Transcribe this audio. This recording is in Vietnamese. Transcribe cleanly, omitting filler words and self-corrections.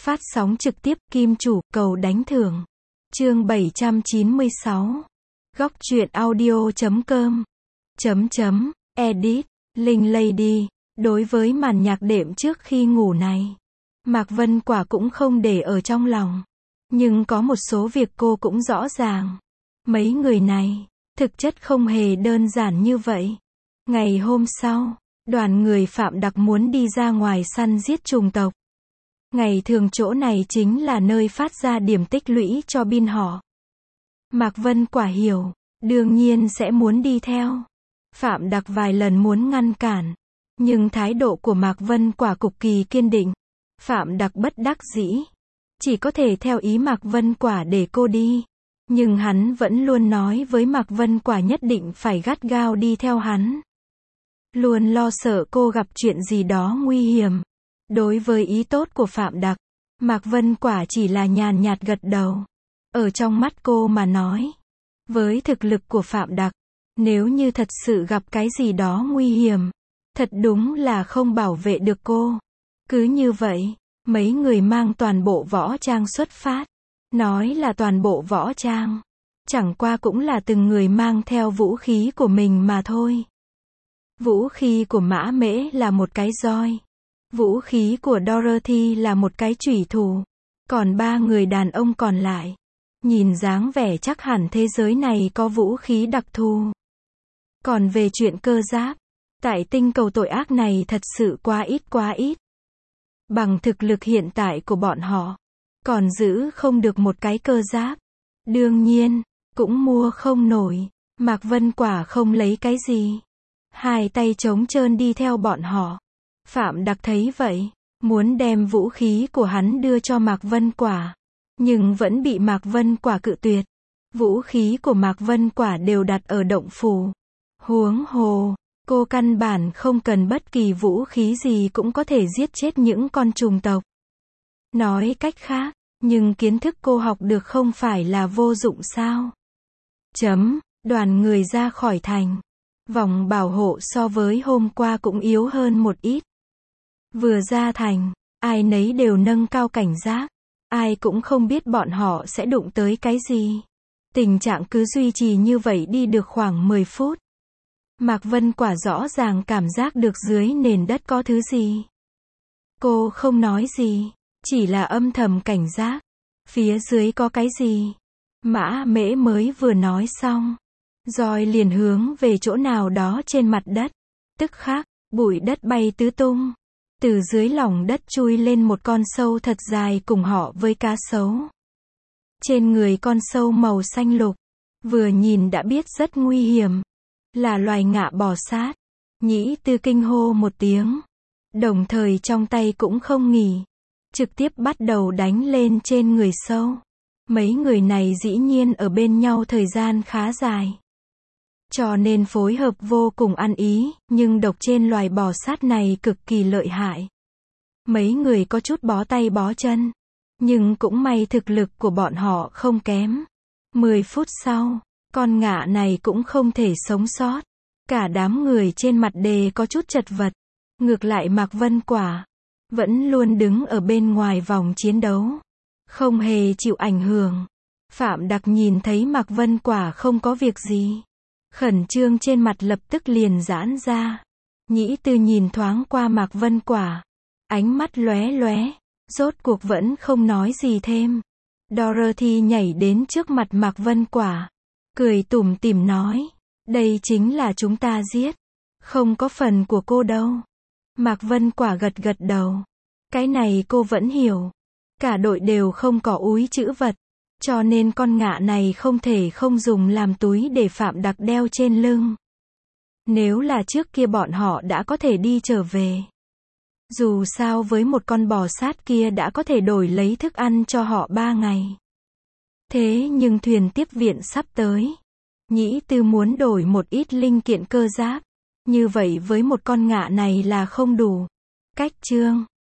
Phát sóng trực tiếp, Kim Chủ, cầu đánh thưởng. Chương 796. Góc truyện audio.com. Edit. Linh Lady. Đối với màn nhạc đệm trước khi ngủ này, Mạc Vân Quả cũng không để ở trong lòng. Nhưng có một số việc cô cũng rõ ràng. Mấy người này, thực chất không hề đơn giản như vậy. Ngày hôm sau, đoàn người Phạm Đặc muốn đi ra ngoài săn giết trùng tộc. Ngày thường chỗ này chính là nơi phát ra điểm tích lũy cho binh họ. Mạc Vân Quả hiểu, đương nhiên sẽ muốn đi theo. Phạm Đặc vài lần muốn ngăn cản, nhưng thái độ của Mạc Vân Quả cực kỳ kiên định. Phạm Đặc bất đắc dĩ, chỉ có thể theo ý Mạc Vân Quả để cô đi. Nhưng hắn vẫn luôn nói với Mạc Vân Quả nhất định phải gắt gao đi theo hắn. Luôn lo sợ cô gặp chuyện gì đó nguy hiểm. Đối với ý tốt của Phạm Đặc, Mạc Vân Quả chỉ là nhàn nhạt gật đầu. Ở trong mắt cô mà nói, với thực lực của Phạm Đặc, nếu như thật sự gặp cái gì đó nguy hiểm, thật đúng là không bảo vệ được cô. Cứ như vậy, mấy người mang toàn bộ võ trang xuất phát. Nói là toàn bộ võ trang, chẳng qua cũng là từng người mang theo vũ khí của mình mà thôi. Vũ khí của Mã Mễ là một cái roi. Vũ khí của Dorothy là một cái chủy thủ. Còn ba người đàn ông còn lại, nhìn dáng vẻ chắc hẳn thế giới này có vũ khí đặc thù. Còn về chuyện cơ giáp, tại tinh cầu tội ác này thật sự quá ít. Bằng thực lực hiện tại của bọn họ, còn giữ không được một cái cơ giáp. Đương nhiên, cũng mua không nổi. Mạc Vân Quả không lấy cái gì. Hai tay trống trơn đi theo bọn họ. Phạm Đặc thấy vậy, muốn đem vũ khí của hắn đưa cho Mạc Vân Quả. Nhưng vẫn bị Mạc Vân Quả cự tuyệt. Vũ khí của Mạc Vân Quả đều đặt ở động phủ. Huống hồ, cô căn bản không cần bất kỳ vũ khí gì cũng có thể giết chết những con trùng tộc. Nói cách khác, nhưng kiến thức cô học được không phải là vô dụng sao? Đoàn người ra khỏi thành. Vòng bảo hộ so với hôm qua cũng yếu hơn một ít. Vừa ra thành, ai nấy đều nâng cao cảnh giác. Ai cũng không biết bọn họ sẽ đụng tới cái gì. Tình trạng cứ duy trì như vậy đi được khoảng 10 phút. Mạc Vân Quả rõ ràng cảm giác được dưới nền đất có thứ gì. Cô không nói gì, chỉ là âm thầm cảnh giác. Phía dưới có cái gì? Mã Mễ mới vừa nói xong, roi liền hướng về chỗ nào đó trên mặt đất. Tức khắc, bụi đất bay tứ tung. Từ dưới lòng đất chui lên một con sâu thật dài cùng họ với cá sấu. Trên người con sâu màu xanh lục, vừa nhìn đã biết rất nguy hiểm. Là loài ngạ bò sát. Nhĩ Tư kinh hô một tiếng. Đồng thời trong tay cũng không nghỉ. Trực tiếp bắt đầu đánh lên trên người sâu. Mấy người này dĩ nhiên ở bên nhau thời gian khá dài. Cho nên phối hợp vô cùng ăn ý, nhưng độc trên loài bò sát này cực kỳ lợi hại. Mấy người có chút bó tay bó chân. Nhưng cũng may thực lực của bọn họ không kém. 10 phút sau, con ngạ này cũng không thể sống sót. Cả đám người trên mặt đề có chút chật vật. Ngược lại Mạc Vân Quả vẫn luôn đứng ở bên ngoài vòng chiến đấu, không hề chịu ảnh hưởng. Phạm Đặc nhìn thấy Mạc Vân Quả không có việc gì, khẩn trương trên mặt lập tức liền giãn ra. Nhĩ Tư nhìn thoáng qua Mạc Vân Quả, ánh mắt lóe lóe, rốt cuộc vẫn không nói gì thêm. Dorothy nhảy đến trước mặt Mạc Vân Quả, cười tủm tỉm nói, đây chính là chúng ta giết, không có phần của cô đâu. Mạc Vân Quả gật gật đầu. Cái này cô vẫn hiểu. Cả đội đều không có úi chữ vật, cho nên con ngạ này không thể không dùng làm túi để Phạm Đặc đeo trên lưng. Nếu là trước kia bọn họ đã có thể đi trở về. Dù sao với một con bò sát kia đã có thể đổi lấy thức ăn cho họ 3 ngày. Thế nhưng thuyền tiếp viện sắp tới. Nhĩ Tư muốn đổi một ít linh kiện cơ giáp. Như vậy với một con ngạ này là không đủ. Cách chương